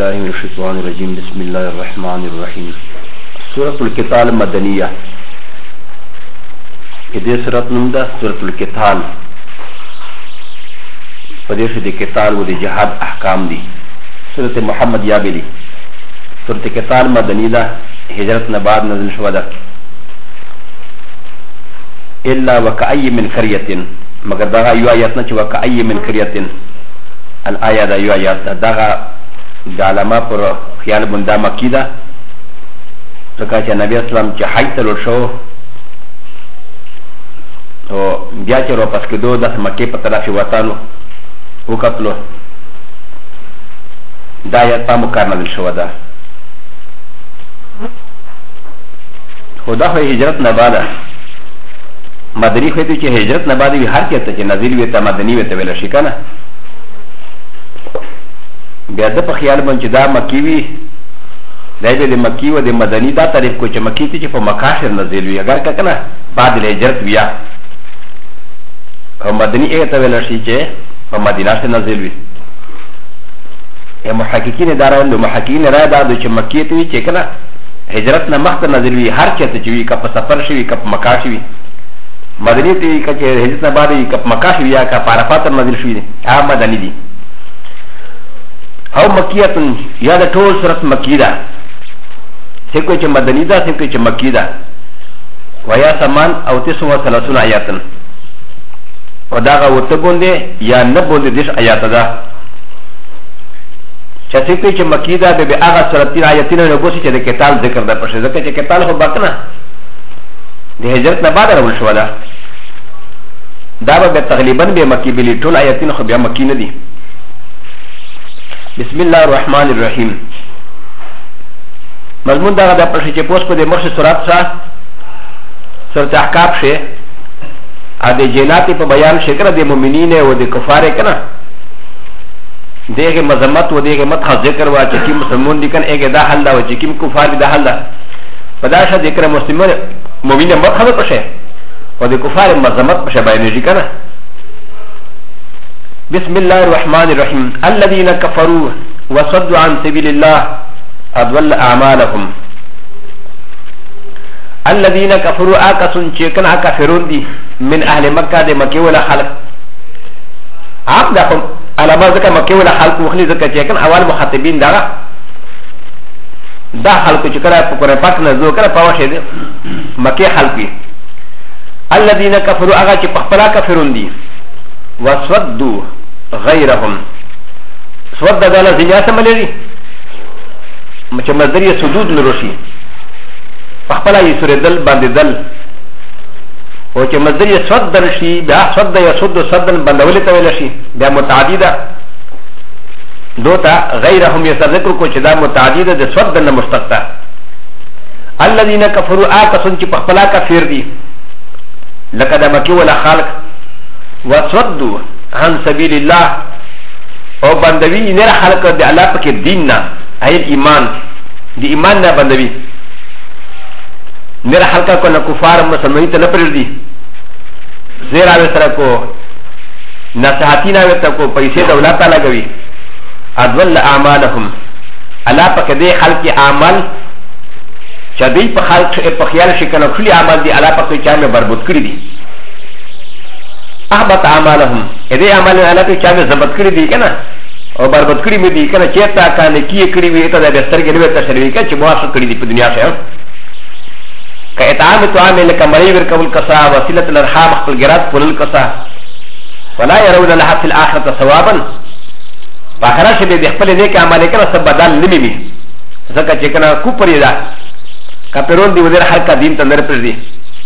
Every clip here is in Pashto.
بالله من الشيطان الرجيم بسم الله الرحمن الرحيم سورة القتال مدنية إذا سورة نمدا سورة القتال فديش دي قتال ودي جهاد أحكام دي سورة محمد يابلي سورة القتال مدنية هجرت نباد نزل شودا إلا وكأي من قرية مگر دغا يو آياتنا چه وكأي من قرية الآية دا يو آيات دغا دا علامه پر خیال بندا مکی دا ځکه چې نبی اسلام چې حج ته لوړ شو نو بیا چې واپس کېدو داسې مکې په طرف یې وتلو وکتلو دا آیات په مکار نازل شوه ده خو دا خو هجرت نه بعده مدني خو چې هجرت نه بعد وي هر چېرته چې نازل وي ته مدني وي ته ویلی شي که نه بیا د په خیال باندې دا مکی وي دا د مکی و د مدني دا تعریف کو چې مکی ته چې په مکاشر نازل وي اگر که نه بعد د هجرت بیا او مدني هغه ته ویلی شي چې په مدینه کې نازل وي محققین دا راوندو محققین رایه دا دي چې مکی ته وي چې که نه هجرت نه مخکې نازل وي هر چېرته چې وي که په سفر شي وي که په مکا شي وي مدني ته وي که چې هجرت نه بعد وي که په مکا شي وي یا که په عرفات نازل شوي دي هغه مدني دي او مکیت یا د ټول صورت مکی ده سکو چې مدنی ده سکو چې مکی ده ویا سمان او 39 آیاتن او داغه وته بونده یا نه بونده دیش آیات ده چې سکو چې مکی ده به هغه صورت آیاتونه نو بوسي چې د کتاب ذکر ده پښه ځکه چې کتاب خو باکنه د هجرت نه بعد راول شو ده دا به تقریبا به مکی بلی ټول آیاتونه خو بیا مکی نه دي بسم الله الرحمن الرحيم مضمون دا غدا پرشي چې پوس په دې مرشد سورات سره سورت احقاف شه ا دې جنات په بیان شکر د مؤمنین او د کفار کنه دغه مذمت و دغه مت ذکر وا چې کوم مسلمان دي کنه هغه دا حل دا او چې کوم کفار دي دا حل دا پداشه ذکر مسلمان مؤمن مت خبر پشه او د کفار مذمت پشه بیان دي کنه بسم الله الرحمن الرحيم الذين كفروا وصدوا عن سبيل الله أضل أعمالهم الذين كفروا آكسون چيكن آكافرون دي من أهل مكة دي مكي ولا خلق عام داكم على ما ذكر مكي ولا خلق مخلي ذكر چيكن أول مخاطبين دارا دا خلق چكرا پکره پاک نزدو کرا پاوشه دي مكي خلقي الذين كفروا آغا چي پخپلا كافرون دي وصدوا غيرهم سود دالا زنياسه ملري مچ مصدر سدود نروشي فخپلا يسر دل باندې دل او چې مصدر سود درشي بیا سود يسد سدن بندول ته ویل شي بیا متعدده دوتا غيرهم يذكر کو چې دا متعدده د سود نه مستقطع الذين كفروا آكسون چې فخپلا کافر دي لکه د مکی ولا خالق وصدوا عن سبيل الله او بندوي نر خلق د الله پک دیننا اي ایمان دی ایمان نه بندوي نر خلق کو نه کفار مسلمانۍ ته نه پرېږدي زیرا وسره کو نصحتینا وته کو پیسې دولت تعالی کوي ادول اعمالهم الله پک دې خلق اعمال چدی په خلق په خیال شي کنه خلی اعمال دی الله پک چا مې بربود کړی دي احبط اعمالهم اذا اعمال على في كامل زبط كري دي كنا او بربط كري مي دي كنا چيتا كان كي كري وي ته د ستر کې نو ته شروع کې چې مواسه کړی دي په دنیا شه ک اطعام تعامل کمري ور قبول کسا وسيله الارحام خپل ګرات پول کسا ولا يرون لها في الاخره ثوابا باخره شه دي خپل دې کې عمل کړه سب بدل نمي مي ځکه چې کنا کو پرې دا کپرون دی ودر حق دین ته نر پر دي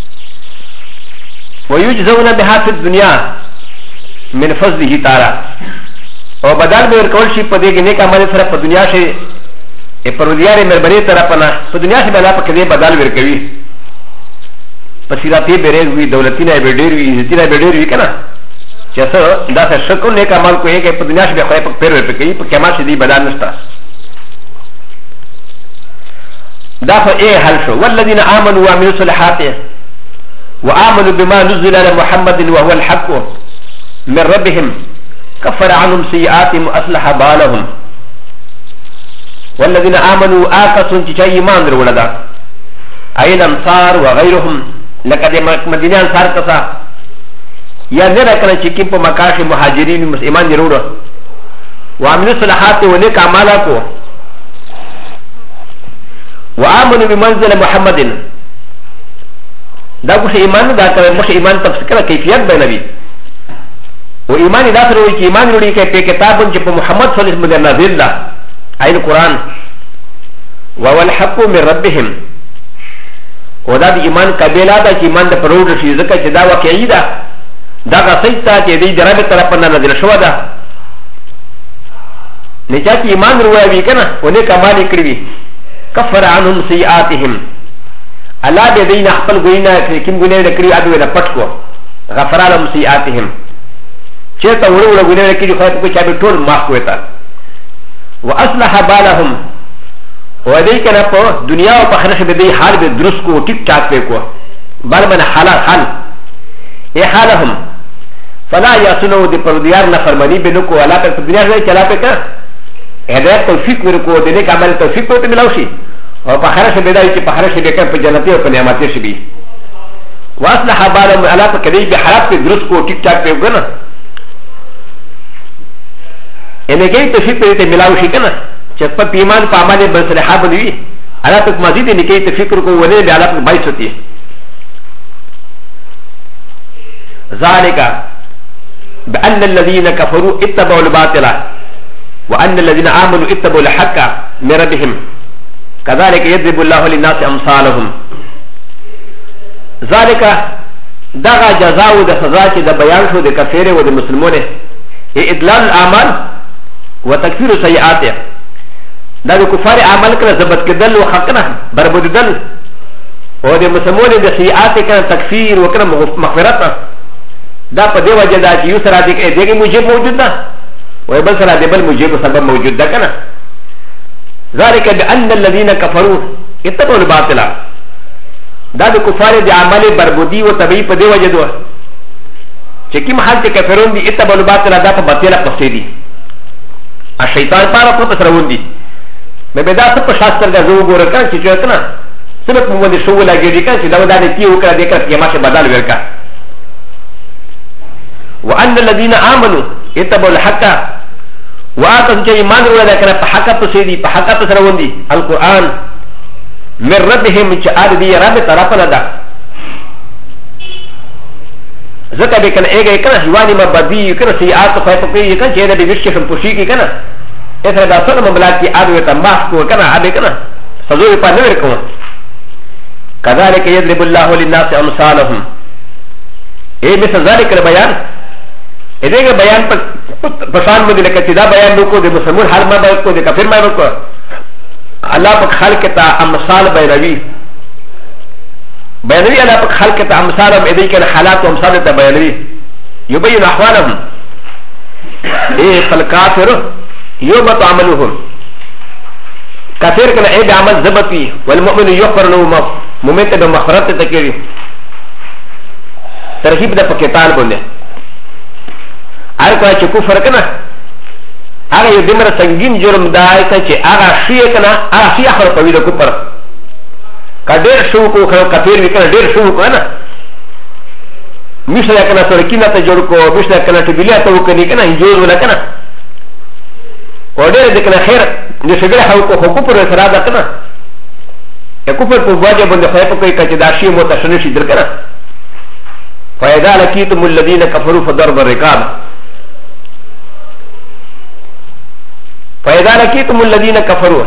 ويجزون بها في الدنيا من فضله تعالى او بدل به ورکول شي په دې کې نیک عمل سره په دنیا شي پرودیار مهرباني طرفنا په دنیا کې بلا په کې بدل ورکوي پسیراتي بیرېږي وي دولتینه به ډېر وي عزتینه به ډېر وي کنه چې څه دا څه شکل نیک عمل کوي کې په دنیا کې به خو په پیر ورکوي په قیامت کې بدل نشته دا خو ايه حل شو والذین آمنوا وعملوا الصالحات وآمنوا بما نزل على محمد وهو الحق من ربهم كفر عنهم سيئاتهم وأصلح بالهم والذين آمنوا آكسون چا ایمان درولدا اين انصار وغيرهم لقد مدينه انصار کسا یا نه کنه چې کې په مکاش مهاجرین ایمان درولو وعملوا الصالحات ونك اعمالكم وآمنوا بمنزل محمد دا کوم ایمان دا کوي مخ ایمان تفسیر کیفیت بیانوي و ایمان دا سره وي چې ایمان لري کې په کتاب چې په محمد صلی الله علیه وسلم نازل ده اي القران وهو الحق من ربهم ودا د ایمان قبيله دا چې ایمان د پرود شي ځکه چې دا واقعي ده دا غسیتا چې دې دربه طرف نه نازل شو ده نه چې ایمان وروي کنه ونه کمال کړی كفر عنهم سيئاتهم الله بدين خپل ګوینا کوم ګناه لري اډو نه پټ کو غفر لهم سيئاتهم چې ته ورو ګناه لري خو ته چا به ټول معاف کوتا واصلح بالهم ودې کنه په دنیا او په آخرت به دې حال به درست کو ټیک ټاک به کو بل من حال اي حالهم فلا يسنو دي پرديار نه فرمانی به نو کو الله په دنیا کې چلا په کا هدایت توفیق ورکو د نیک عمل توفیق ورته ملوشي او په آخرت کې بدای چې په آخرت کې به په جنت او په نعمت شي بي واصلح بالهم الله په کدی به حالات په درست کو ټیک ټاک به وګنه ان کې توفیق ورته ملوشي کنه چې په ایمان په عمل به صالحه بنوي الله په مزید نه کې فکر کو ولې به الله په بای سوتي ذالک بان الذين كفروا اتبعوا الباطل وأن الذين آمنوا اتبعوا الحق من ربهم كذلك يضرب الله للناس أمثالهم ذلك دغا جزاء د سزا چې د بیان شو د کفیر او د مسلمانانو اضلال الاعمال وتكفير السيئات دا د کفار عمل کړه ضبط کېدل او حقنه بربوددل او د مسلمانانو د سیئات کړه تکفیر وکړه مغفرت دا په دی وجه دا چې یو سره دغه موجب موجود ده ويبل سرى دبل مجيب سبب موجود ده كنا ذلك بأن الذين كفروا اتبعوا الباطل دا د كفار دي عمل بربودي وتبعي په دې وجه دوه چې کوم حال چې کفرون دي اتبعوا الباطل دا په باطل پسې دي الشیطان پاره په سرون دي مې به دا په شاستر دا زو ګور کړ چې څه کنه سبب مو دي شو لاګي کړ چې دا د کیو کړه دې کړ چې ما شه بدل ورکا وان الذين امنوا اتبعوا الحق واتم چې ایمان ورته کړه په حق پسې دي په حق پسې روان دي القرآن من ربهم چې ار دي رب طرف نه ده ځکه به کنه ایګه کنه ځواني مبدي کنه سیئات خو په کې کنه چې د ویش کې شم پوشي کې کنه اته دا څونه مبلغ کې ار ته معاف کو کنه ابه کنه سزو په نه ورکو كذلك يضرب الله للناس امثالهم اي مثل ذلك البيان ادهغه بیان پشان مده لکه چې دا بیان وکړو د مسلمان حال ما وکړو د کافر ما وکړو الله پاک خلق ته امثال بیانوي الله پاک خلق ته امثال هم ادهی کنه حالات او امثال ته بیانوي يبين احوالهم اي فالكافر يوم تعملهم کافر کنه اي عمل ضبطي والمؤمن يغفر له مؤمن ته مغفرت ته کوي ترغیب د پکتال باندې هر کله چې کفر کنه هغه یو دمر سنگین جرم دای چې هغه شی کنه هغه شی اخر په ویلو کفر کډیر شو کو کافر وکنه ډیر شو کنه مثلا کنه سرکینه ته جوړ کو مثلا کنه تبلیه ته وکنه کنه انجوز ولا کنه وړه دې کنه خیر دې شګړه هو کو کفر سره ده کنه کفر په واجب باندې خیر په کوي چې دا شی متشنه شي در کنه فاذا لقيتم الذين كفروا فضرب الرقاب فاذا لقيتم الذين كفروا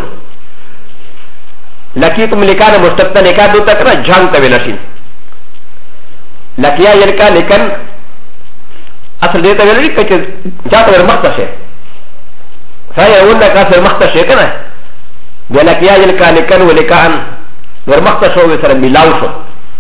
لقيتم لكان مستقبل لكان دو تکرا جان ته ویلشي لقيا يلقى لكن اصل دې ته ویلي چې جاته ورمخته شي فايقول لك اصل مخته شي کنه ولقيا يلقى لكن ولكان ورمخته شو سره ملاو شو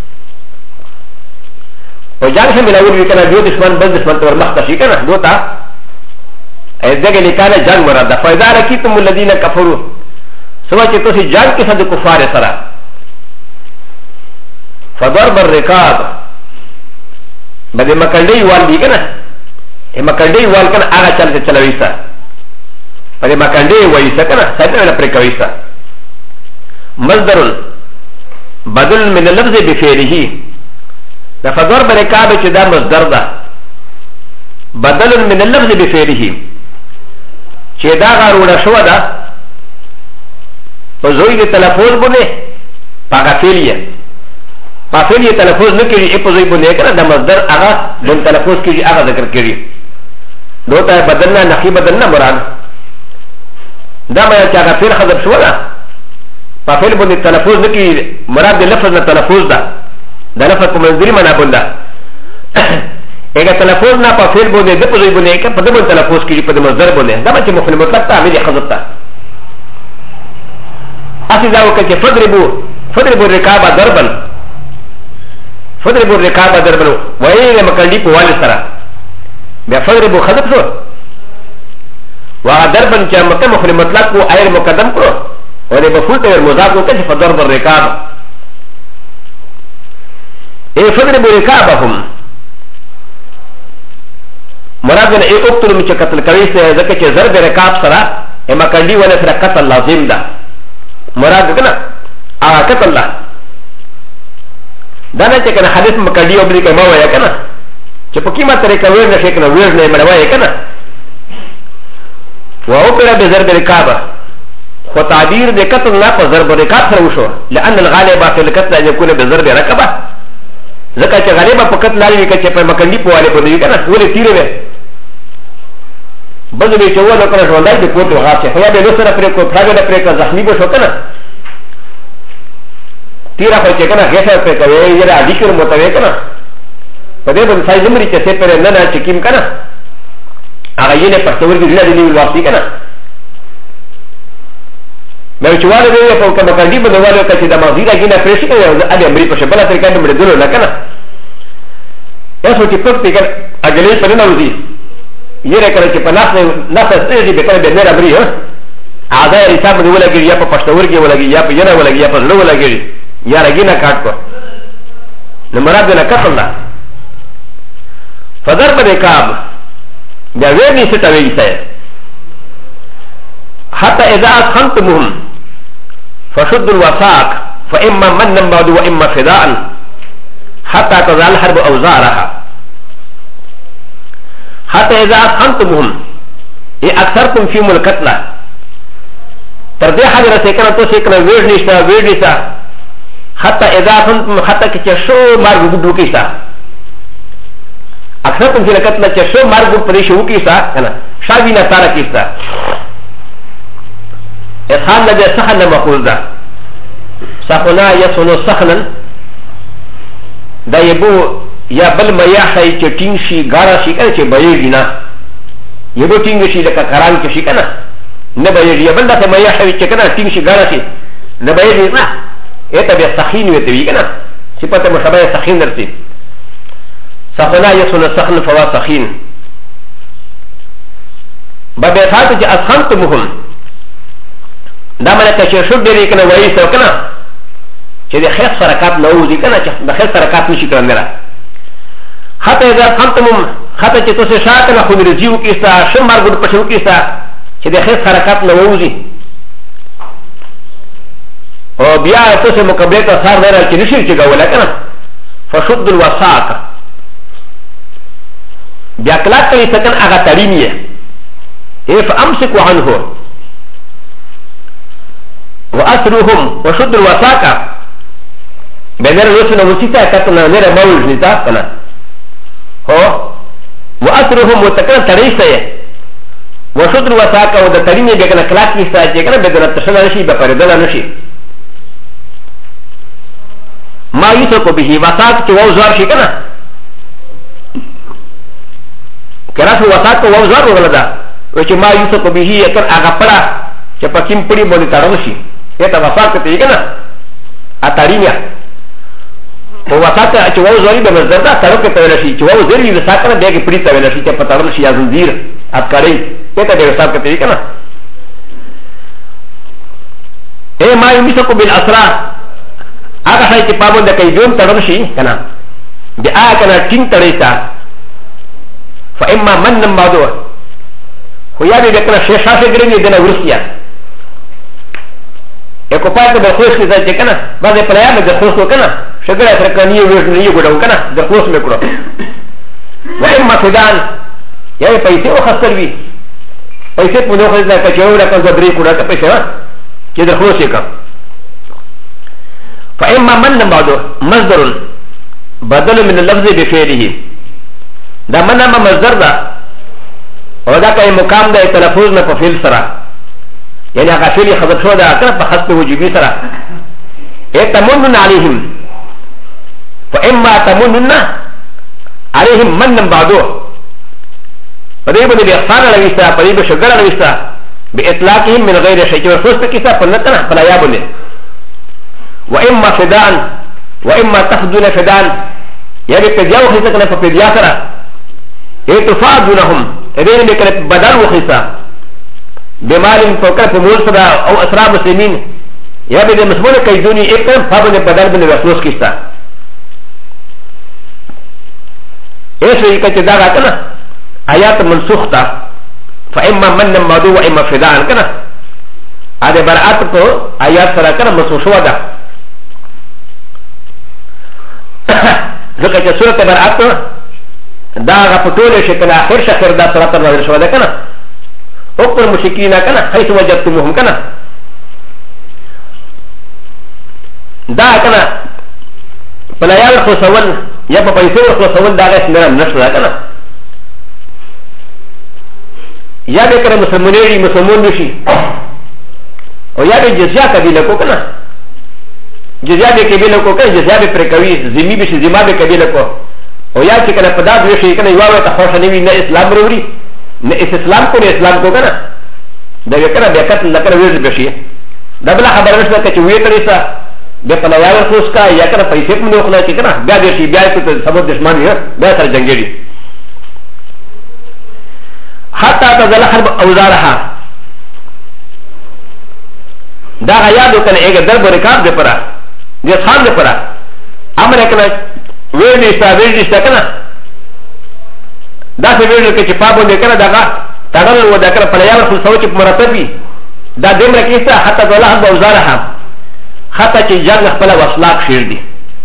وجان هم ملاوي کنه دیو دشمن بل دشمن ته ورمخته شي کنه دوتا ازدگه لکانه جنگ مراد فاذا رکیتم الذین کفروا سوا چې تاسو جنگ کې صد کفار سره فضرب الرقاب بده مکنډي وال دی کنه مکنډي وال کنه هغه چل ته چلوي سره فدي مكانده ويسا كنا سيدنا ولا بريكويسا مصدر بدل من اللفظ بفعله ده فضرب ركاب كده مصدر ده بدل من اللفظ بفعله كده غارو شو ده فزوي دي تلفظ بني باغافيليا باغافيليا تلفظ نكري اپوزي بني كنا ده مصدر اغا دون تلفظ كي اغا ذكر كري دوتا بدلنا نخي بدلنا مراد دا ما يچا فعل حذف شو ده فعل بني تلفظ نكي مراد دي لفظ نه تلفظ ده ده لفظ کو منظري معنا بندا اگه تلفظ نه فعل بني د اپوزي بني کا پد بن تلفظ کی پد مصدر بني دا چې مفعول مطلق تعمل حذف تا اسی دا وکړه فضربوا الركاب ضربا فضربوا الركاب ضربا وایي مکړی په والي سره بیا فضربوا حذف شو وضربا چې مفعول مطلق کو ایر مقدم کړو اور مفعول ته مضاف وکړي فضرب الركاب اي فضربوا ركابهم مراد نه اقتلوا چې قتل کوي ځکه چې ضرب رکاب سره مکړی ولا سره قتل لازم ده مراد کنه هغه قتل ده دا نه چې کنه حدیث مکړی او بلی کما وای کنه چې په کیمه طریقه ویر نه شي کنه ویر نه مړوي کنه وأوبر بضرب الركاب وتعبير بقتل لا بضرب الركاب سروشو لأن الغالب في القتل أن يكون بضرب ركبة ذكا غالبا فقط لا يكاد يفهم مكاني بوالي بدوي كنا ولي تيري بدو بيشوه لو كنا شوانداي بكوت وغاسي فيا بلوسنا فريكو فراغنا فريكو زخمي بشو كنا تيرا فريكو كنا غيسا فريكو يرى عديكر متوي كنا فده بل ساي زمري چسي پر ننا چكيم كنا هغه یې نه پښتور کې ډېر دی واسي کنه مې چې والے دی په کومه کډی په دیواله کې د مازیرا کې نه پرېښ کړو او د امري په شبله طریقې نه مړ دلو نه کنه تاسو چې پټ کې اګلې په نه وځي یې راکړه چې په ناس نه څه دې به کړه به نه امري ها اځه حساب دی ولګي یا په پښتور کې ولګي یا په جنا ولګي یا په زړه ولګي یا رګینا کاټ کو نو مراد نه کفل ده فضرب رکاب بیا ویرنی ستوي سي حتى اذا اسخنتمهم فشدوا الوثاق فاما من بعد واما فداء حتى تزال الحرب اوزارها حتى اذا اسخنتمهم اكثرتم فيهم القتلى تردي حاجه سيكنا تو سيكنا ويرنيشتا حتى اذا اسخنتم حتى كشو مارغ دوكيشتا اکثر في القتل چشو مرگ پریش ہو کیسا کنا شاوی نہ تارا کیسا اسحان نہ سخن نہ مقول دا سخنا یسونو سخنن دا یبو یا بل میا شای چټین شي ګارا شي کنه چې بایږي نه یبو ټینګ شي لکه کران کې شي کنه نه بایږي بل دا میا شای چې کنه ټینګ شي ګارا شي نه بایږي نه اته به سخین وي ته کنه چې پته مشابه سخین درته سخنا يسون سخن فوا سخين بابيثات جاء اسخنتمهم دامنا كشيشو ديري كنا ويسو كنا كده خير سركات نوزي كنا ده خير سركات نشي كرندرا حتى اذا اسخنتمهم حتى تتوسي شاكنا خود رزيو كيستا شمار قد پشو كيستا كده خير سركات نوزي وبيا توسي مقابلتا صار ديرا كنشير كده ولا كنا فشد الوساق بیا کلاک کلی سکن اغا ترینیه فامسکو عنه واسروهم وشد الوساقه بنر رسول وسيتا كتنا نر موج نتا كنا هو واسروهم وتكن تريسه وشد الوساقه ود ترینیه بیا کلاک کی ساجه کنا بدر تشنا نشي بپردل نشي ما يسكو به وساق چې وزار شي کنا كراس وساق ووزار وغلدا وچ ما يوسف به يكن اغفرا چې پکیم پړي باندې تاروشي ته وساق ته یګنا اتارینیا او وساق چې ووزاري به مزدا تارو کې ته شي چې ووزاري وساق نه دغه پړي ته ویل شي چې پتاړل شي ازندیر اتکاري ته د وساق ته یګنا اے ما يوسف بالاسرا هغه شي چې پابند کوي جون تاروشي کنه د آ کنه ټینګ تړي تا فإما من بعده خو یا به کنه شې شاشه ګرځي دنه ورسیا اكو پاتې به خوښ کې ځای کنه باندې پلایا به خوښ وکنه شګره تر کني وې نه ګډو کنه د خوښ مې کړو وای مفدان یا پیسې وخسر وی پیسې په نو خو ځکه چې وړه کوم درې کوړه ته پیسې چې د خوښ کا فاما من بعده مصدر بدل من اللفظ بفعله دا من ما مصدر ده او دا کوي مقام ده تلفظ نه په فعل سره يعني هغه فعل حذف شو ده کنه په حذف وجوبي سره اتمنن عليهم فاما تمنن عليهم من بعده فدې باندې به احسان لويستا پدې به شکر لويستا باطلاقهم من غير شيء ورسوست کیسه په نتنه فلا یا باندې واما فدان واما تفضل فدان يعني كجاو خيسا كنا فبديا سرا اتفادونهم اذن بكنا بدل وخيسا بمال فوقر فمول سرا او اسرى مسلمين يا بدي مسمون كيدوني اكرم فابن بدل بن رسوس كيسا ايش يكتب داغا كنا آيات منسوخ تا فاما من مدو واما فدان كنا هذا برعات کو آيات سرا كنا منسوخ شو دا ځکه چې سورت برعت دا هغه په ټوله شکل اخر شخر دا سورت نازل شوه ده که نه اکثر مشرکین که نه حیث وجدتموهم که نه دا که نه په لیال خلاصول یا په پیسې خلاصول دا هغه نرم نشته ده که نه یا به کله مسلمانېږي مسلمان بشي او یا به جزیه قبیله کو که نه جزیا به کبیله کو کنه جزیا به پر کوي زمي به شي زما به کبیله کو او یا چې کنه په داد وشي کنه یو ته خوښ نه وي نه اسلام وروړي نه اسلام کو نه اسلام کو کنه دا به کنه به کتل لکه ویل بشي دا بل خبر نشته چې وی کړی سا به په لایال خوښ کا یا کنه پیسې په نو خلا چې کنه بیا دې شي بیا ته سبب دشمن یې بیا سره جنگيږي حتی تزل حرب اوزارها دا غیادو کنه ایک درب رکاب دے پرا دے خان دے پرا امر کنه ویر نشتا ویر نشتا کنه دا سے ویر که چپا بونده کنه داغا تغل و دا کنه پلیار خل سوچ مرتبی دا دیم رکیستا حتی دولا حد اوزارها حتی چه جنگ خپلا وصلاق شیر دی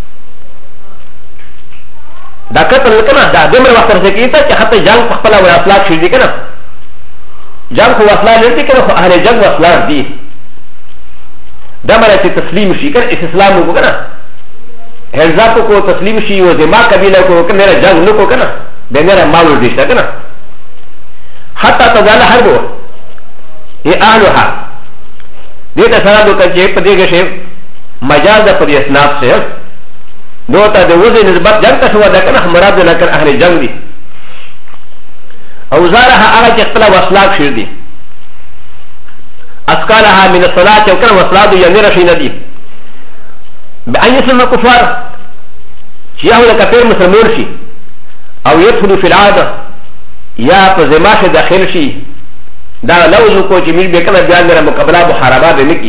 دا قتل کنه دا دیم وقت رسکیستا چه حتی جنگ خپلا وصلاق شیر دی کنه جنگ خو وصلاق لرتی کنه خو اهل جنگ وصلاق دی دا مانا چه تسلیم شی کن اسلام کو کنا حرزاتو کو تسلیم شی و زما قبیلہ کو کن میرا جنگ نکو کنا بے میرا مالو دیشتا کنا حتی تزال حربو یہ آلوها دیتا سرادو کن چه پا دیگه شیف مجاز دا پا دی اسناب سے دوتا دے وزی نسبت جنگ کا شوا دا کنا مراد لکن اہل جنگ دی اوزارها آغا چه اختلا وصلاق شیر دی اسكالها من الصلاة وكان وصلاة يمير شيء ندي بأن يسلم الكفار شيئا لكثير مسلمون شي أو يدخل في العادة يا فزماش داخل شي دا لوزو كو جميل بكنا بيان من مقابلة محاربة بمكي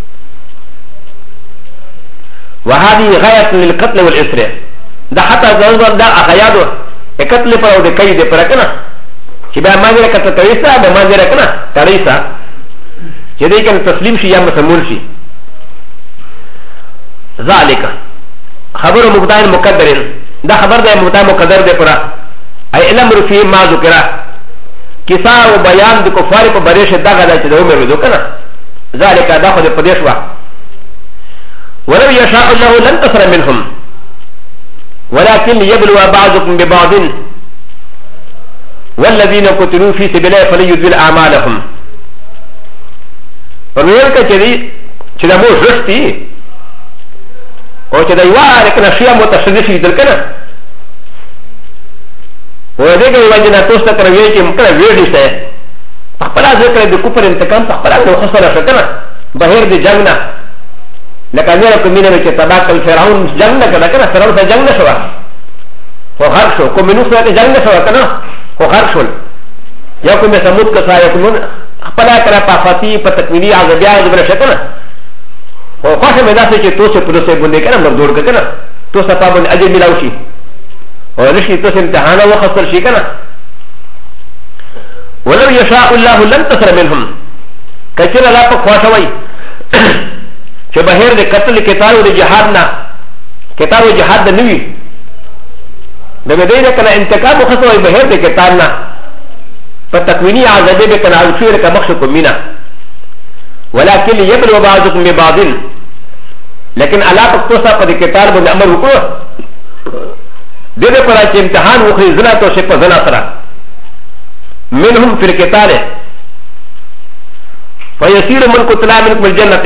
وهذه غاية للقتل والإسراء دا حتى زوزر دا أغيادو قتل پر او دا كي دي پركنا شي بأن مانجر قتل كريسا بأن مانجر كنا كريسا چې دې کنه تسلیم شي یا مسلمان شي ذالک خبر مقدار مقدر دا خبر ده مقدار مقدر ده پرا ای علم رفی ما ذکر کیسا او بیان د کفار په بریښه دا غدا چې دوه مې ودو کنه ذالک دا خو دې پدیش وا ولو یشاء الله لن تصر منهم ولكن يبلو بعضكم ببعض والذين قتلوا في سبيل الله فليذل اعمالهم ورميل كتير كذا مو رستي او كذا يوارد كنا شيء متشدد في ذلك وذلك يواجهنا توسط كنا ويجي كنا ويجي سه فقبلا ذكر بكفر انتقام فقبلا لو خسر شكنا بهير دي جنة لكن يرى كمينة من كتابات الفرعون جنة كنا كنا فرعون جنة شوا هو غرشو كمينو سوى جنة شوا كنا هو غرشو يكون يسموت كسا يكونون خپلا کړه په فاتی په تکمیلی عذابیا د بل شکنه او خاصه مې داسې چې توسه په لسه باندې کنه مردور کنه توسه په باندې اجر ملاوي شي او رشي توسه امتحان او خسر شي کنه ولو يشاء الله لم تصر منهم كثير لا بخواشوي شبهير قتل كتاب الجهادنا كتاب الجهاد النبي بمدينة كان انتقام خصوصي بهير كتابنا فتكويني عذابي بكنا عزفير كمخشكم منا ولكن يبلو بعضكم ببعض لكن على تقصى قد كتاب من أمر وقوع دين فرات امتحان وخي زنا توشف زنا سرا منهم في الكتاب فيصير من قتلا منكم الجنة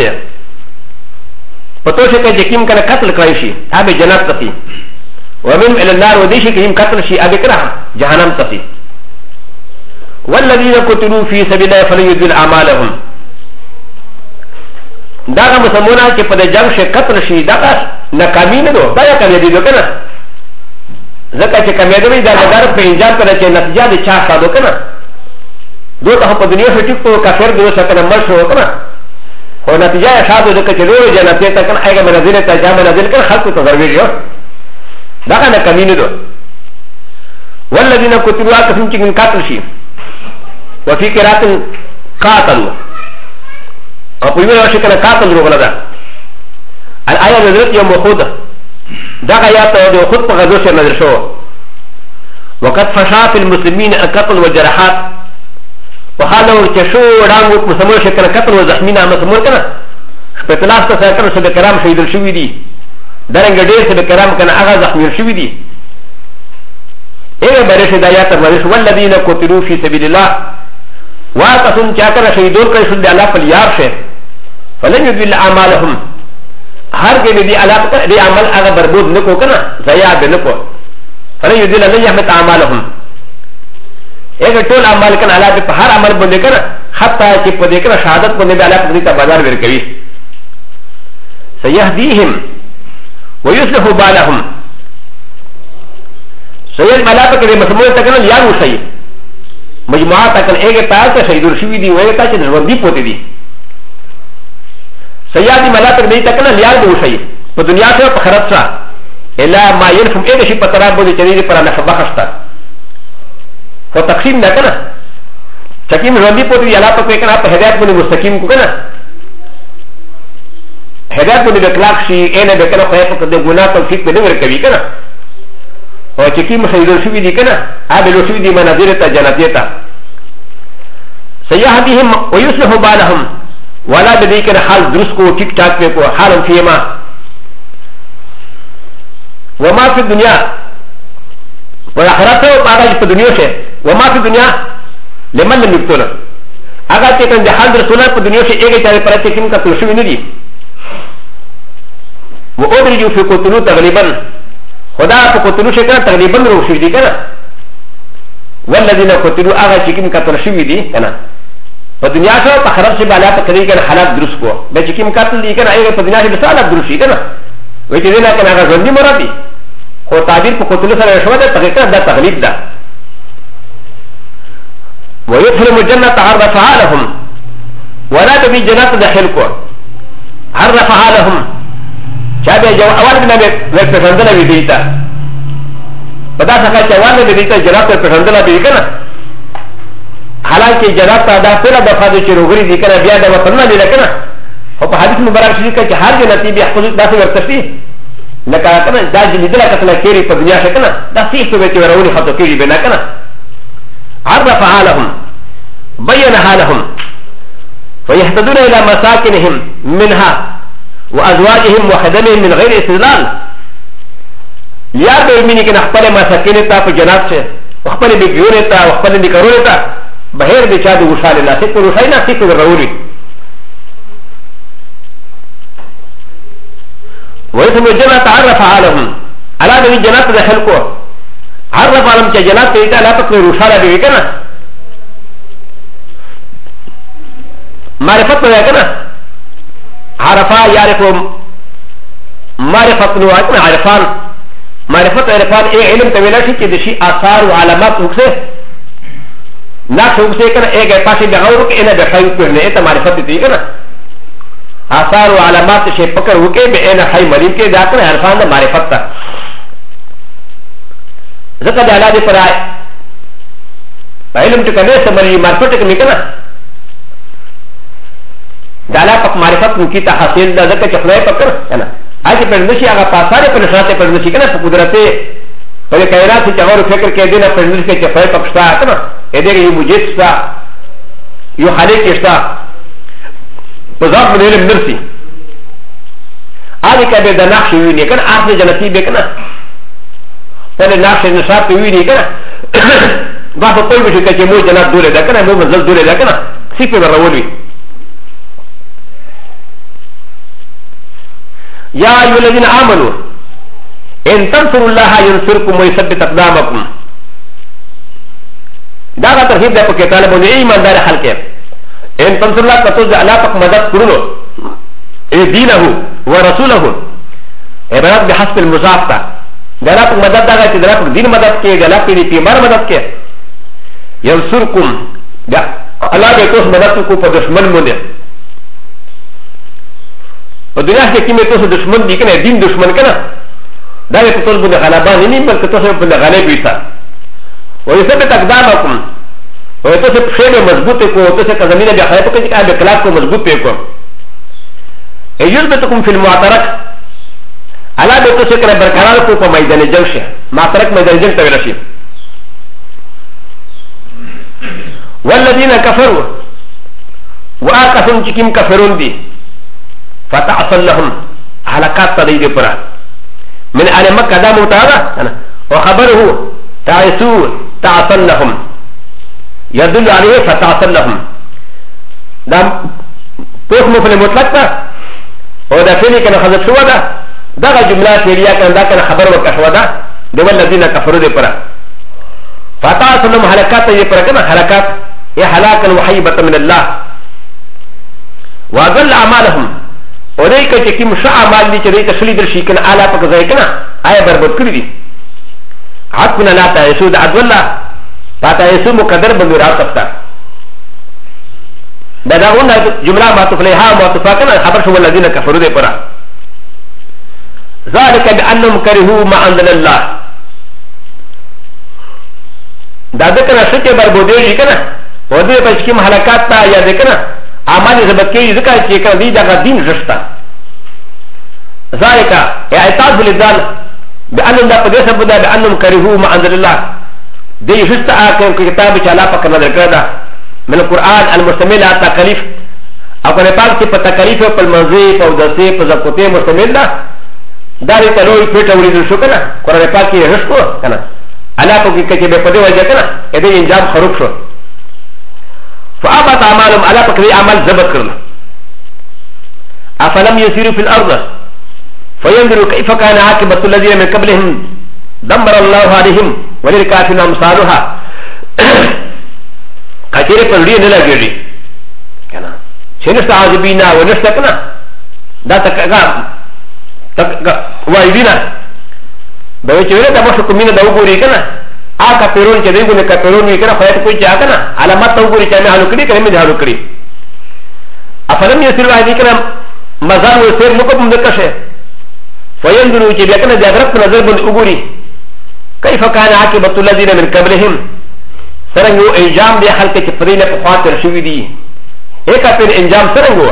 فتوشك جكيم كان قتل كرايشي أبي جنات تسي ومن إلى النار وديشي كيم قتل شي أبي كره جهنم تسي والذين قتلوا في سبيل الله فلن يضل أعمالهم داغا مسلمونا چې په د جنگ شي قتل شي داغا ناکامي نه دو دا یا کامیابي دو کنه ځکه چې کامیابي دا نظر په انجام کړه چې نتیجه د چا ساده کنه دوی ته په دنیا کې ټیک په کافر دی چې کنه مر شو کنه او نتیجه یې ساده ده چې لوی جنت ته کنه هغه منزل ته جامه نازل کړه خلق ته ضروري دی داغا ناکامي نه دو والذين قتلوا كفن چې قتل شي وفي قراءة قاتلوا أقول لك أن قاتل رغلدا الآية نزلت يوم خود دعا ياتا خود بغزوش نظر شو وقد فشا في المسلمين القتل والجراحات وخالوا تشو رامو مسلمون شكرا قتل وزحمين مسلمون كنا فتلاس تساكر سبب كرام شهيد الشوي دي درنگ دير سبب كرام كان أغا زحمي الشوي دي إيه بريش دايات المريش والذين قتلوا في سبيل الله واتسون چاکر شهیدون کر شد الله فلیار شه فلن يضل اعمالهم هر کے دی اللہ دی عمل اگر بربود نکو کنا ضیاع بنکو فلن يضل لن يحمد اعمالهم اگر ټول اعمال کنا اللہ په هر عمل باندې کنا حتی چې په دې کنا شهادت باندې الله په دې ته بازار ورکوي سيهديهم ويصلح بالهم سيد ملائکه دې مسلمان ته کنا یاد وشي مجموعات تکن ایک تاج تا شهید الشوی دی ویتا چې ژوندۍ پوتې دي سیادی ملاتک دی تکن لیال به وشي په دنیا کې په خراب څه الا ما ينفم اې شي په طرف باندې چې پر نه بخښتا خو تقسیم نه کنه چکیم ژوندۍ پوتې دی الله په کنه په هدایت باندې مستقیم کو کنه هدایت باندې اخلاق شي اینه به کنه په د ګناه توفیق به نه ورکوي کنه او چې کی مشهور شوی دي کنه هغه له شوی دي مناظر ته جنتیه ته سيهديهم ويصلح بالهم ولا بذكر حال درس کو ٹھیک ٹھاک پہ کو حال فيما وما في الدنيا والاخره هذا في الدنيا سے وما في الدنيا لمن لم يقتل اگر کہ ان حال رسول په دنیا سے ایک چارے پر چې کیم کا شوی نه دي وادرجوا في قتلوا تغلبا خدا په قتلو شکر تقریبا روشي دي کنه والذین قتلوا هغه چې کوم قتل شوی دي کنه په دنیا کې په خراب شي بالا په کړي کنه حالات درست کو به چې کوم قتل دي کنه هغه په دنیا کې مثال درست شي کنه وایي چې نه کنه هغه ځندې مرادي خو تعبیر په قتل سره شوی ده تقریبا دا تغلیب ده ويدخلهم الجنه عرفها لهم ولا تبي جنات داخل کو عرفها لهم چاہے جو اول میں پسندلا بھی دیتا پتا سکا چوال میں دیتا جناب پر پسندلا بھی کنا حالانکہ جناب کا ادا پہلا دفعہ جو چروگری دی کنا بیا دا وطننا دی لکنا اور حدیث مبارک شریف کا کہ ہر جنتی بھی احفظ دا سے ورتشتی لکا کنا دا جلیدلا کتلا کیری پر دنیا سے کنا دا سیخ تو بیچے ورونی خطو کیری بنا کنا عرف حالهم بین حالهم فيهتدون الى مساکنهم منها وازواجهم وخدمهم من غير استدلال یار به مینه کې خپل مساکین ته په جنات شه خپل بګیونه ته خپل نکرونه ته بهر د چا د وشاله نه څه وشای نه څه ضروري ويثم الجنه تعرف عالم على ذي جنات داخل کو عرف عالم چې جنات ته لا پک وشاله دی کنه معرفت نه کنه عرفا يعرف معرفة نوعات عرفان معرفة عرفان اي علم تويلاشي كي دشي آثار وعلامات وكسه ناس وكسه كنا اي غير پاسي بغاورك انا بخيو كرنه ايتا معرفة تي كنا آثار وعلامات شي پکر وكي بأينا حي مريم كي داكنا عرفان دا معرفة تا ذكر دي على دي پرائي علم تکنه سمری معرفت تکنه کنه دالا پک معرفت مکی تا حاصل دا ذکر چه خدای پک کنه آجی پرندشی آگا پاساره پر نشانات پرندشی کنه پا قدرته پر کائنات سے چغور فکر که دینا پرندش که چه خدای پک شتا کنه ادھر یو مجید شتا یو خالق شتا پا ذات من علم نرسی آجی که بے دا نقش وینی کنه آخر جنتی بے کنه پر نقش نشات وینی کنه باسا کوئی بشی که چه مو جنات دوله دا کنه مو منزل دوله دا کنه سی پر رولوی يا أيها الذين آمنوا إن تنصروا الله ينصركم ويثبت أقدامكم داغا ترغيب ده پکې طالب ونه ایماندار خلک ان تنصروا الله تطوز الله پک مدد کړو دینه ورسوله عبارت بحسب المضاف تا دلا پک مدد داغا چې دلا پک دین مدد کې دلا پک پیغمبر مدد کې ينصركم دا الله دې توس مدد کو په دشمن باندې و دنیا کې کومه تاسو دشمن دي کنه دین دشمن کنه دا په ټول باندې غلبان نه بلکې تاسو په غلبه وي تا و یثبت اقدامکم و تاسو په شی مضبوط کو تاسو کزمینه به خایته کې کا به کلاک کو مضبوط کو یثبتکم فی المعترک علا به تاسو کنه برقرار کو په میدان جنگ شه معترک میدان جنگ ته ورشي والذین کفروا واقفون چې کوم کفرون دي فتعصل لهم حلقات تدريد برا من آل مكة داموا تعالى وخبره تعيسوا تعصل لهم يدل عليه فتعصل لهم دام بوث مفل مطلق ودا فيني كان خذت شوى دا جملة فعلية كان دا كان خبر وكشوى دا دول الذين كفروا دي برا فتعصل لهم حلقات تدريد برا كما حلقات هي حلاكا وحيبة من الله وأضل أعمالهم و دای که چې کوم ښه اعمال دي چې دوی ته ښه لیدل شي که نه اعلی پکې ځای که نه آیا برباد کړي دي عطفنا لا تایسو د عدوالله په تایسو مقدر باندې راوتفته دا دغونه جمله معطوف علیها معطوفه که نه خبر شو والذین کفروا دی پره ذلک بانهم کرهوا ما انزل الله دا ده که نه ښه چې بربادېږي که نه و دوی په چې کوم هلکات ته یا دی که نه اعمال زبط کې ذکر چې کړه دي دا دین رښتا ذالک اعتراض للذال بان دا په دې سبب دا بانهم کرهوا ما انزل الله دې رښتا اکه کتاب چې الله پاک نظر کړه من القران المشتمل على تکلیف او په پاک کې په تکلیف په منځي په دسه په زکوته مشتمل ده دا لري تلوي پیټ اورېدل شو کنه قران پاک کې رښتو کنه الله پاک کې چې په دې وجه کنه دې انجام خروج شو فأبت أعمالهم على فكرة أعمال زبط كرنا أفلم يسيروا في الأرض فينظروا كيف كان عاقبة الذين من قبلهم دمر الله عليهم وللكافرين أمثالها كثير فلدين لا جري كنا شنست عاجبين ونستكنا دا تكا وايدنا بوجهنا تمشوا كمين داوبوري كنا آکا پیرون چه دیگو نکا پیرون وی کنا خواهد کوئی چه آکا نا علامات تاو گوری چه می حالو کری کنه می حالو کری افلم یسیر وحدی کنا مزان و سیر نکو مدکشه فیندرو چه بیا کنا دیگرت نظر بند اگوری کیف کان عاقبت الذین من قبلهم سرنگو انجام دی خلق چه پدین پخوات رشوی دی ایکا پیر انجام سرنگو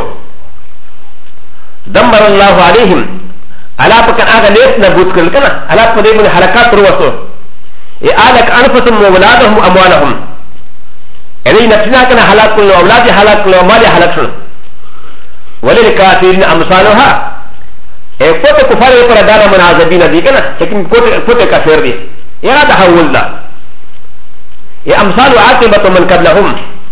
دمر اللہ علیہم علا پکن آگا نیس نبوت کرل کنا علا پدین من حرکات روسو آلك أنفسهم وولادهم وأموالهم يعني نفسنا كان حلاك كل أولاد حلاك كل أموال حلاك شنو وللكافرين أمثالها فوت كفار يقرأ دانا من عذابين دي كنا لكن فوت كافر دي يرى تحول ده أمثال عاقبة من قبلهم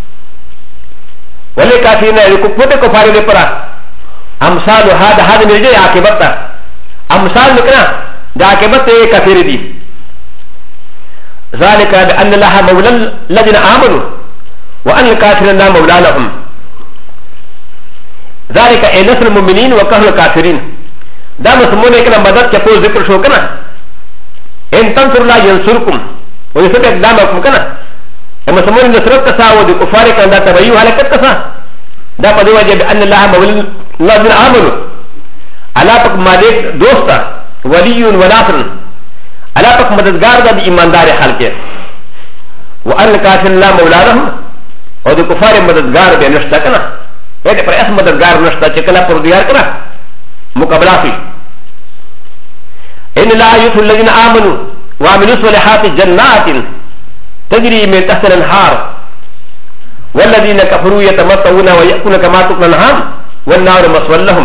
وللكافرين فوت كفار يقرأ أمثال هذا من جاي عاقبته أمثال كنا ده عاقبة كافر دي ذلك بأن الله مولى الذين آمنوا وأن الكافرين لا مولى لهم ذلك أي نصر المؤمنين وكهل الكافرين دا مسمونه كنا مدد كفو ذكر شو كنا إن تنصر الله ينصركم ويثبت أقدامكم كنا مسمونه نصرت كسا ودي كفار كنا دا تبعيو هلكت كسا دا قد وجه بأن الله مولى الذين آمنوا على بك مالك دوستا ولي وناصر على پاک مددگار دا دی ایماندار خلق وان كافر لا مولى لهم او د کفار مددگار به نشتا کنه اې پر اس مددگار نشتا چې کله پر دیار کنه مقابله کوي ان لا يؤتي الذين امنوا وعملوا الصالحات جنات تجري من تحت الانهار والذين كفروا يتمتعون ويأكلون كما تأكل الأنعام والنار مثوى لهم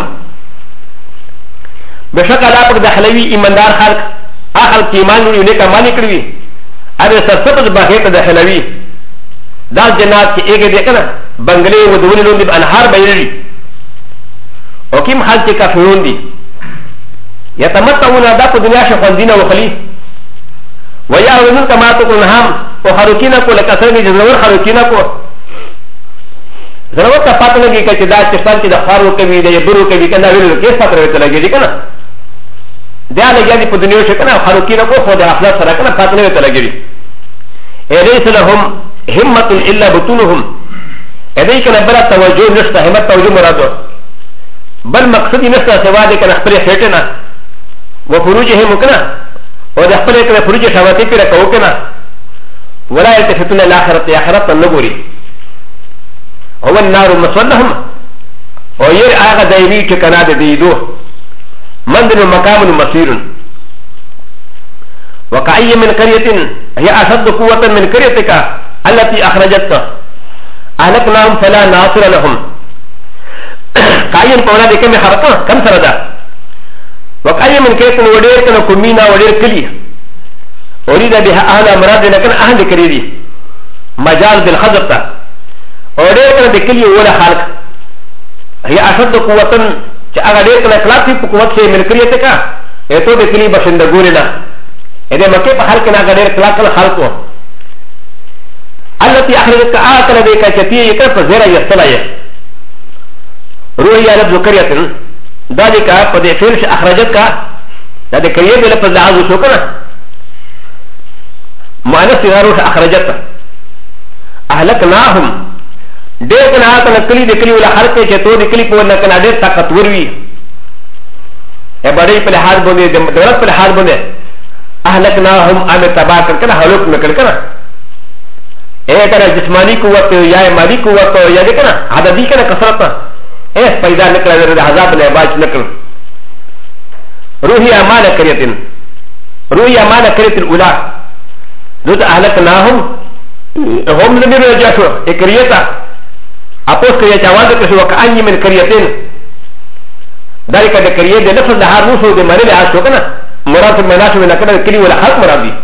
بشكل أبدا داخلوي إيماندار خلق آخر كيمان يونيكا مالي كروي أبدا سرسبت باقية داخلوي دار جنات كي إيجا ديكنا بنغلي ودوني لون دي بأنهار بيري وكيم حال كي كافرون دي يتمتعون دا په دنیا شخص دینه وخلی ويأكلون كما تأكل الأنعام وخروكينا كو لكسرني جزور خروكينا كو زرور ته پاتې لګي چې دا چشتان چې د خارو کوي د یبرو کوي کنه ویل کې پاتې راته لګي کنه دا لګي په دنیا کې کنه خارو کې نه کو خو د اخلاص سره کنه پاتې راته لګي الیس لهم همت الا بطونهم اې کنه بل توجه نشته همت توجه مرادو بل مقصد نشته سوا د کنه خپل خېټه نه و فروجهم کنه او د خپل کنه فروج شواتی پر کو کنه ولا يلتفتون الاخره اخرت النغوري هو النار مسولهم وير آغا دايوي كنا ديدو منزل مقام مسير وكأي من قرية هي أشد قوة من قريتك التي أخرجتك أهلكناهم فلا ناصر لهم كأي قولا دي كم حركة كم سردا وكأي من قرية ودير كنا كمينا ودير كلي أريد بها أهل أمراض لكن أهل كريدي مجال بالخزبتا ودير كنا بكلي ولا خالق هي أشد قوة أغا دير كنا كلاسي بقوة من قريتك إتو بكلي بشندقولنا إذا ما كيف خلقنا أغا دير كلاكنا خلقه التي أخرجتك آكنا ديكا كتير يكرا فزيرا يستلعي روحي يا رب ذكرية ذلك فدي فيرش أخرجتك ذلك كريم لفظ لعظو شوكنا معنى سيغاروش أخرجتك أهلكناهم دیر کنا آتا نکلی دکلی ولا خلقه چه تو دکلی پو نکنا دیر طاقتور وی اے بڑی پل حال بوندے دولت پل حال بوندے اہلکناہم آمد تباہ کر کنا حلوک نکل کنا اے کنا جسمانی قوت یا مالی قوت یا دے کنا عددی کنا کسرت اے پیدا نکلا در عذاب لعباج نکل روحی امان کریتن روحی امان کریتن اولا دوت اہلکناہم هم نمیر رجاشو اکریتا اپوس کریه چاواز کشو وکانی من کریتین ذلك د کریه د لفظ د هر موسو د منی له شو کنه مراد مناسب نه کنه کلی ولا حق مراد دي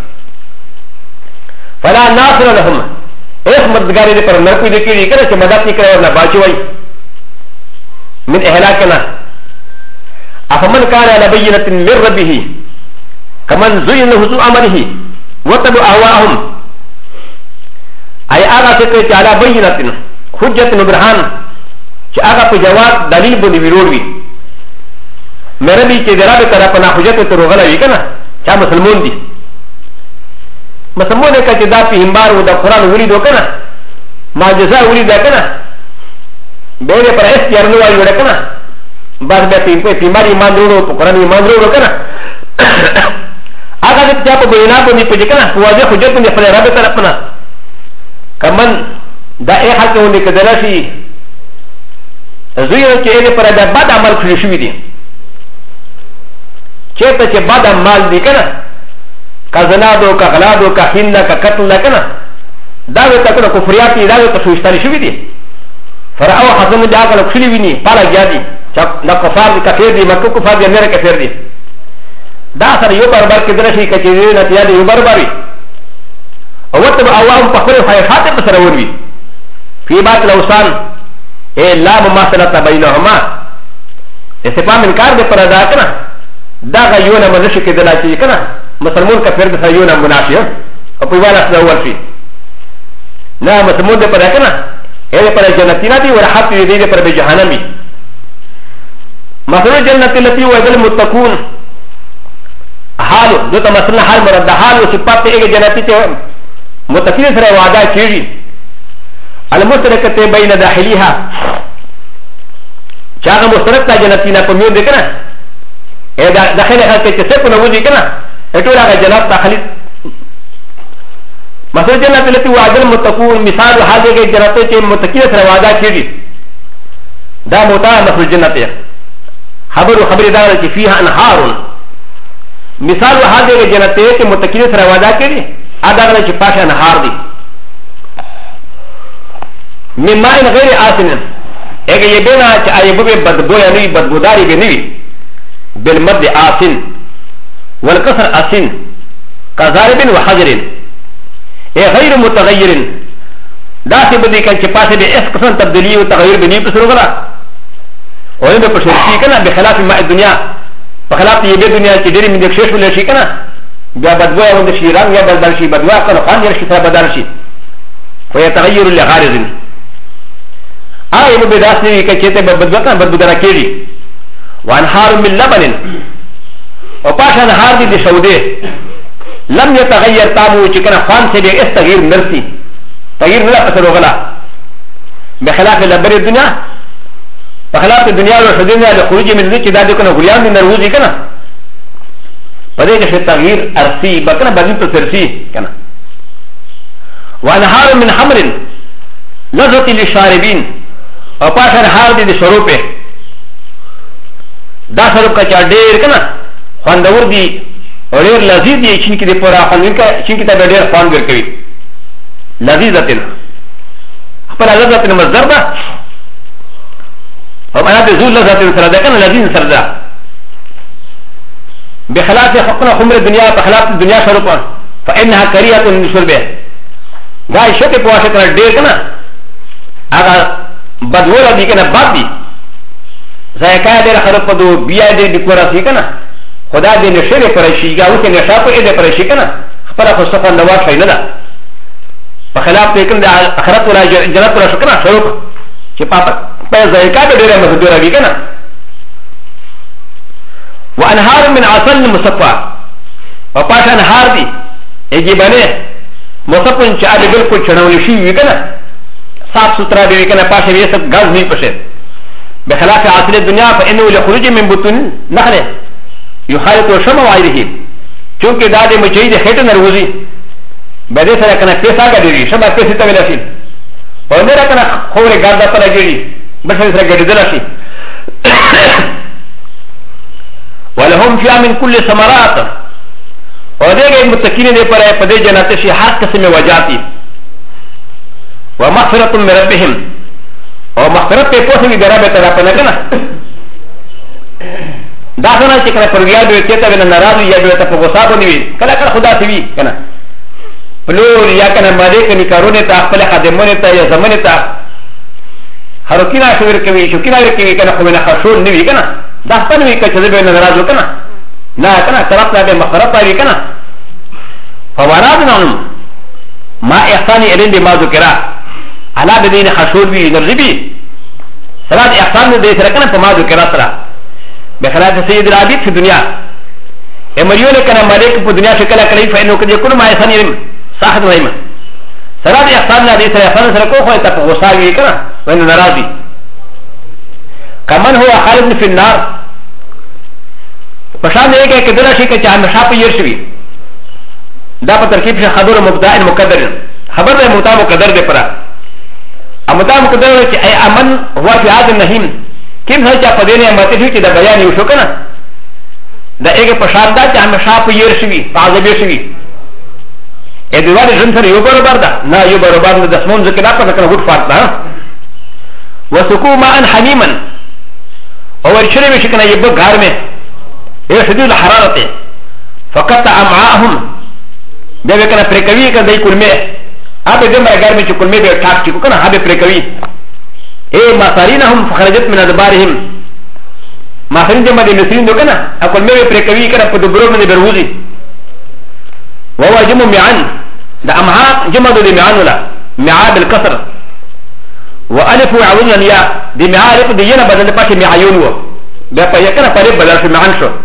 فلا ناصر لهم اس مددگاری پر نر کوئی دکی کنه چې مدد نکړي ولا باچي وای من اهلاکنا افمن كان على بينه من ربه كمن زين له سوء عمله وتبع اهواهم اي اغا چې على بينه حجت نبرهان چې هغه په جواب دلیل باندې ویروړ وي مې ربي چې درابه طرف نه حجت ته روغله وي کنه چا مسلمان دي مسلمان کې دا په همبار و د قران ولیدو کنه معجزه ولیدا کنه به پر اختیار نه وایو کنه بس به په بیماری ایمان ورو په قران ایمان ورو کنه هغه چې په بینا باندې پېږي کنه واځه حجت باندې پر رابه طرف نه کمن دا اے حال کې کدل شي زوی چې دې پر دا بد عمل کړی شوی دی چېرته چې بد عمل دی کنه کزنادو کا غلادو کا هیندا کا قتل کنه دا وته کنه کفریات دی دا وته سوستاني شوی دی فرعو حسن دا کنه خلی ویني پالا جادي چې دا کفار دي کفر دي مکه کفار دي امریکا کفر دي دا سره یو برابر کې درشي کچې نه تیار یو برابري او وته عوام په خپل حیات په سره وروي في بات الاوسان لا مماثله بينهما استفهام انكار دي پر ادا کنا دا غيونه منش کې دلاتي کنا مسلمان کفر د غيونه منافيه او په والا سره ورشي نا مسلمان دي پر کنا اې پر جنتینا دي ورحت دي پر به جهنمي مثلا جنت التي وعد المتقون حال دته مثلا حال مراد حال او صفات ته جنتی ته متقين سره وعده کیږي المشتركة بين داخلها شاغا مشتركة جنتنا قميون دي كنا داخل خلق تسيقنا ودي كنا اتولا جنات داخلي مثلا جنت التي وعد المتقون مثال هذه الجنات المتقين سروادا كيدي دا موتا مثل الجنة خبر دار فيها انهار مثال هذه الجنات المتقين سروادا كيدي ادار چې پاش انهار دي من ماء غير آسن اگه يبنا چې ايبو به بدبو یا نوی بدبوداري به نوی بالمد آسن والكسر آسن كزارب وحجر غير متغير داسي بدي كان چې پاسه به اس قسم تبديلي او تغير بني پسرو غلا او به پسرتي کنه بخلاف ماء الدنيا بخلاف يبه دنيا چې ډېر من دې شش ولې شي کنه بیا بدبو او د شيران یا بدل شي بدوا کنه خان ير شي سره بدل شي ويتغير لغارض آئے بداس نے کہتے بدبکا بدبدرا کیڑی وانہار من لبن وپاش انہار دی شودے لم يتغير تامو چکنا خوان سے بھی اس تغییر نرسی تغییر نلا پسر وغلا بخلاف لبر الدنیا بخلاف الدنیا والشدنیا لخروج من ذی چدا دیکنا غلیان دی نروزی کنا پدے جشے تغییر ارسی بکنا بدن تو سرسی کنا وانہار من حمر لذت للشاربین او پاش انهار دي شروع په دا شروع کا چا ډیر کنه خوندور دي او ډیر لذیذ دي چې کې د پورا خوندور کا چې کې ته ډیر خوند ورکوي لذیذتن خپل لذیذتن مصدر ده او معنا د ذل لذیذ سره ده کنه لذیذ سره ده بخلاف حقنا خمر الدنيا بخلاف الدنيا شروع په فانها كريهه للشرب دا شته په واسطه کړه ډیر کنه هغه بدولا دي كنا بابي زيكا دير خرب بدو بيا دي ديكورا سي كنا خدا دي نشري فرشي او كي نشاپو اي دي فرشي كنا خبر خصفا نوار شي ندا بخلاف تكن دي اخرت ولا جنت ولا شكنا شروع چه پا زيكا دي دير مزدورا دي كنا وانهار من عسل مصفى وپاش انهار دي اجي بني مصفن چه آدي بلکل چنولي شي وي كنا صاف سترا بھی کنا پاش یہ سب غاز نہیں پشے بخلاف عاصل الدنيا فانه لخروج من بطن نخل يخالط الشم وغيره چونکہ داد مچید خیٹ نروزی بدے سره کنا پیسا گڈی شبا پیسے تے ویلاشی اور میرا کنا خورے گادا پر گڈی بس سره گڈی دلاشی ولهم فيها من كل ثمرات اور دے متقین دے پر پدے جنات سے ہر قسم وجاتی ومغفرة من ربهم او مغفرت پہ پوسے بھی درا بیتا راپا نکنا داخنا چکنا پرویار بھی کہتا بھی ناراض یا بھی تا غصہ بنی بھی کلا کلا خدا سی بھی کنا پلور یا کنا مالے کنی کارونے تا خپل خادمونے تا یا زمانے تا حرکینا شویر کوي شوکینا کوي کنا خو نه خشول نوی کنا داستان وی کچې به ناراض وکنا نا کنا طرف نه به مغفرت پای کنا فورادنا ما احسان الین بما ذکرہ على بدين خشور بي نرجبي صلاة احسان دي سرقنا فما ذكرت سرا بخلاف سيد العبيد في الدنيا امريون كان مالك في الدنيا شكلا كلي فانه قد يكون ما يحسن يرم صاحب وهيما صلاة احسان دي سرا احسان سرقو خو انت غصاوي كنا وانه نراضي كمن هو خالد في النار فشان ايه كدلا شيء كان مشاپ يرشوي دا په ترکیب شه خبر مبتدا مقدر خبر ده مبتدا مقدر ده پرا امتا مقدر چې اي امن هو في هذا النهيم كم هل جاء پدene امته شي چې دا بیان یو شو کنه دا ایګه په شان دا چې همیشه په ير شوی پازه به شوی اې دیوال جن سره یو برابر ده نه یو برابر نه د اسمون ذکر نه پته کنه هوټ فرق ده وسکو ما ان حمیما او ورشره به شکنه یبه غار میں اے شدید الحرارت فقط امعاهم بیا کنه پرکوی کنه دای کلمه ابه دمر غار میں کلمه به ټاک چکو کنه ابه پرکوی اے ماسارینهم فخرجت من ادبارهم ماسرین دمر دی مسرین دو کنه کلمه به پرکوی کنه په دبرو باندې بروزی وهو جمع معان دا امعاء جمع دو دی معان ولا معاء بالكسر والف وعون يا دي معارف دي ينا بدل پاشه معيون و بیا په یکنه په بدل شو معان شو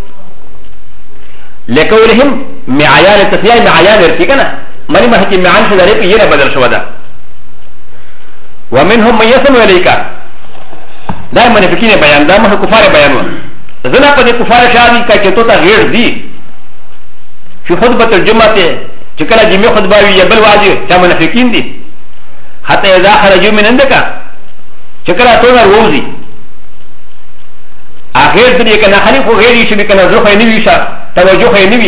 لقولهم معيان تسيا معيان ورتي کنه مری ما کی معان شو درې په ینا بدل شو دا ومنهم من يسمع اليك دا منافقین بیان دا مه کفار بیان و زنا په کفار شادي کا چې تو تا غیر دي في خطبه الجمعه چکلا جمع خطبه وی بل واجب چا منافقین دي حتى اذا خرجوا من عندك چکلا تو نر ووزي اخر دې کنه خالي خو غیر شي کنه زه خو نه ویشا توجه خو نه وی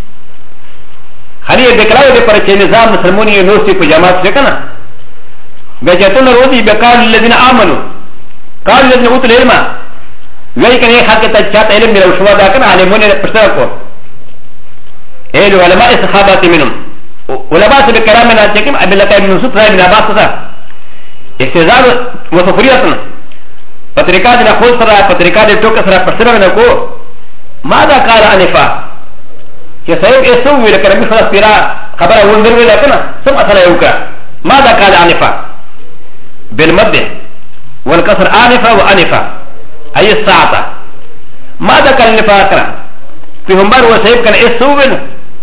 خالي دې کلاو دې پر چې نظام مسلمانۍ نو سي په جماعت څخه کنه بجتون روزي بقال الذين امنوا قال الذين اوتوا العلم وی کنه حق ته چاته علم میرو شو دا کنه علمونه پښتنه کو اے علماء صحابه منهم علماء سے کرام نے کہ ابي لقب بن يوسف بن عباس تھا استزاد وسفريتنا پتریکا دے خود سرا پتریکا دے ٹوک سرا پسرا نہ کو ماذا قال انفا کہ صاحب ایسو ویل کرم خلاص پیرا خبر وندر ویل کنا سب اثر یوکا ماذا قال انفا بالمد والكسر انفا وانفا اي الساعه ماذا قال انفا کرا في همبر وصاحب کنا ایسو ویل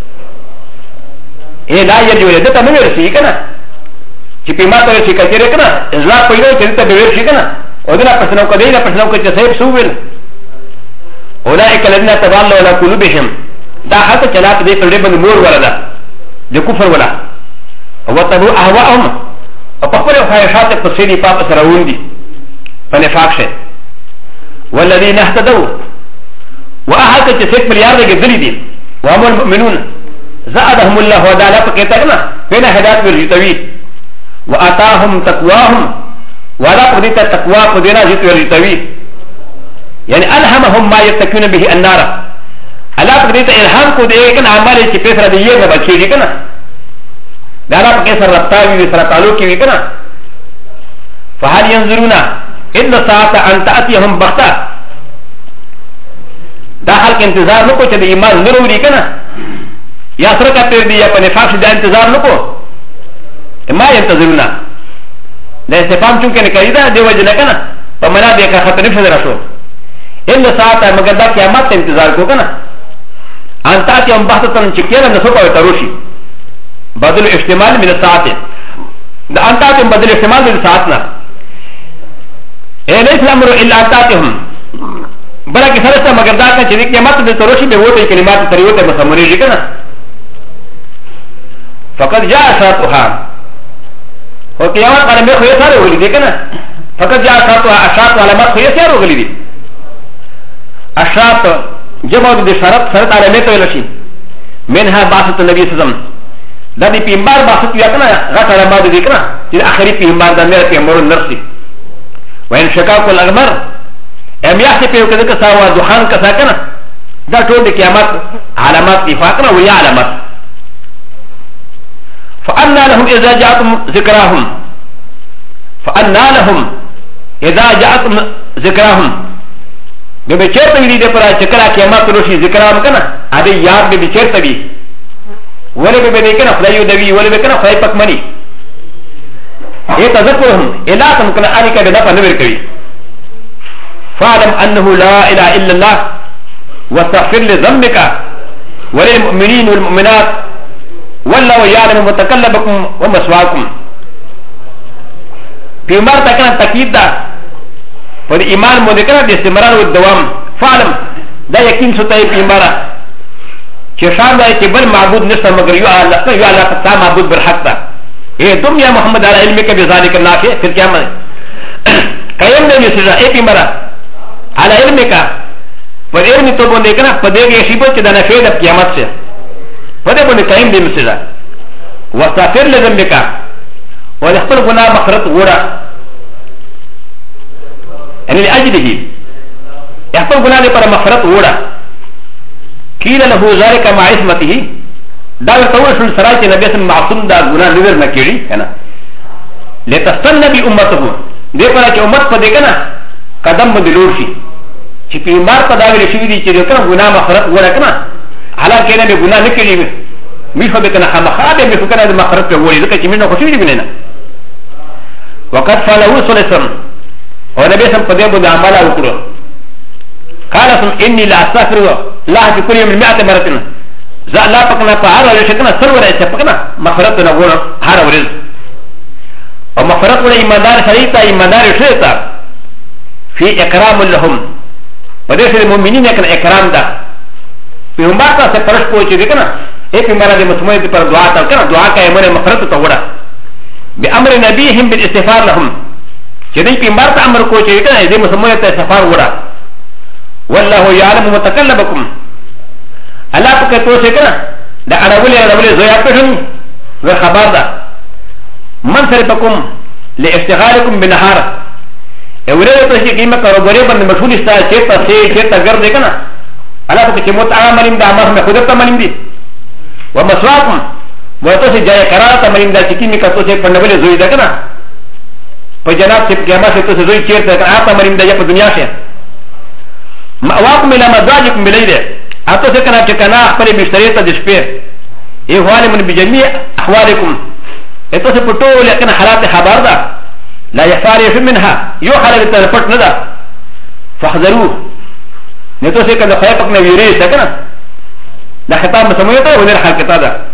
اے لا يرجو دتا نو ورسی کنا چې په ماته چې کچره کنا ازلا پیرو چې ته به ورسی کنا ودنا پسنو کو دینا پسنو کو چې صاحب سوول اولئک الذين تولوا على قلوبهم دا حق چلا په دې په دې باندې مور وردا د کفر ولا او تبو اهواهم او په خپل خواهشات په سيدي پاپ سره وندي په نفاق شه والذين اهتدوا واحد چې څوک پر یاد کې دي وهم المؤمنون زادهم الله وتعالى فكتبنا بين هدايات ورجتوي واتاهم تقواهم ولا قدرت التقوى قدرنا جت ورجتوي يعني الهمهم ما يتقون به النار الا قدرت الهام کو دے کہ اعمال کی پیسہ دیے نہ بچے کنا دارا کے سر رفتاوی سر تعلق کی کنا فهل ينظرون ان ساعه ان تاتيهم بغتا دا حال کے انتظار نہ کو چ ایمان ضروری کنا یا سر کا پیر دیا پنے فاش دا انتظار نہ کو ما ينتظرون لا استفهام چونکہ نکریدا دی وجہ نہ کنا پمنا دے کا خطر نہ رسو ان ساعه مگر دا قیامت انتظار کو کنا انتات يوم بحثتن چکینا نسوکا وتروشی بدل احتمال من الساعت دا انتات يوم بدل احتمال من الساعتنا اے لیس الامر الا انتاتهم بلا کی سرستا مگر دا کن چیزی قیامت دا تروشی بے ووٹے کلمات تریوٹے مسموری جی کنا فقط جا اشراتها اور قیامت علامات خوی سارے ہوگلی دی کنا فقط جا اشراتها اشرات علامات خوی سارے ہوگلی دی اشرات جمع د شرط شرط علامات ویل شي منها باسط النبي صلى الله عليه وسلم دا دی پیغمبر باسط یا کنه غټ علامات دي کنه چې اخري پیغمبر د مېر پیغمبر نرسي وین شقاق الاغمر ام یحت په کده کا ساوا دخان کا ساکنه دا ټول د قیامت علامات دي فاکنه ویا علامات فأنا لهم اذا جاءتهم ذکراهم فأنا لهم اذا جاءتهم ذکراهم ب ب چرته وی دي پر چکرا قیامت روشي ذکر ام کنه ا دې یاد به چرته وی ولې به دې کنه خدای یو دی ولې به کنه خدای پک منی اے تذکرهم الا تم کنه ان کې به په نور کوي فعلم انه لا اله الا الله واستغفر لذنبك وللمؤمنين والمؤمنات والله يعلم متكلمكم ومثواكم في مرتا كان تاكيد پر ایمان مذکر د استمرار او دوام فعلم دا یقین ستای پیغمبر چې شان دی چې بل معبود نشته مگر یو الله تعالی معبود برحق ده اے تم یا محمد علی علمک بذالک النافع فی القیامت قائم نه یسرا اے پیغمبر علی علمک پر علم تو باندې کنه پدې کې شی بچ د نافع د قیامت سے پدې باندې قائم دی مسرا واستغفر لذنبک ولخپل گناہ مغفرت غوړه يعني لأجله يحفظ قناه پر مغفرت وڑا قيل له ذلك مع عصمته دا تقول شو سراج نبي اسم معصوم دا گناه نظر نہ کیڑی ہے نا لتستن بي امته دے پر کہ امت پدے کنا قدم بدلور شي چې پیغمبر په دا ویل شي دي چې کنا گناه مغفرت وڑا کنا حالانکہ نے گناه نہ کیڑی میخه به کنا خامخابه میخه کنا د مغفرت په وڑی ځکه چې موږ خوشی دي بنه وقد فعلوا سلسم اور نبی سم پدے بود عمل وکړو قال سم اني لا استغفر الله في كل يوم 100 مره ذا لا پکنا پار ولې شکنا سرور ایسه پکنا مغفرت نه غوړ هر ورځ او مغفرت ولې ایماندار شریعت ایماندار شریعت فی اکرام لهم پدې سره مؤمنین کنه اکرام ده پیغمبر ته پرش پوچې دي کنه اي في مرض مسمومه پر دعاء تلقنا دعاء كايمون مفرط تورا بامر نبيهم بالاستغفار لهم جدي في مرض امر کو چي كنا دي مسمومه استغفار ورا والله يعلم متقلبكم الله پک تو سے کنا دا اڑولي زویا پھن و خبر دا من سرپکم لاستغالكم بالنهار اولاد تو سے قیمت اور بڑے بند مشغول استا چتا سے چتا گرد کنا الله پک چ متعاملین دا امر میں خود تمنین دی ومسواكم وتوسي جاي كراتا مريم دا چكيمي كتوسي پندبل زوي دا كنا فجناب سب قيامة سے توسي زوي چير دا كنا آتا مريم دا يا پا دنیا سے مأواكم الى مدواجكم بليل اتوسي كنا چكنا اخبري بشتريتا دشپير احوال من بجميع احوالكم اتوسي پتول يكنا حالات خبار دا لا يخفاري منها يو حالة تنفت ندا فاحذروه نتوسي كنا خيطك نويريس دا كنا دا خطاب مسموية دا ونر حال كتا دا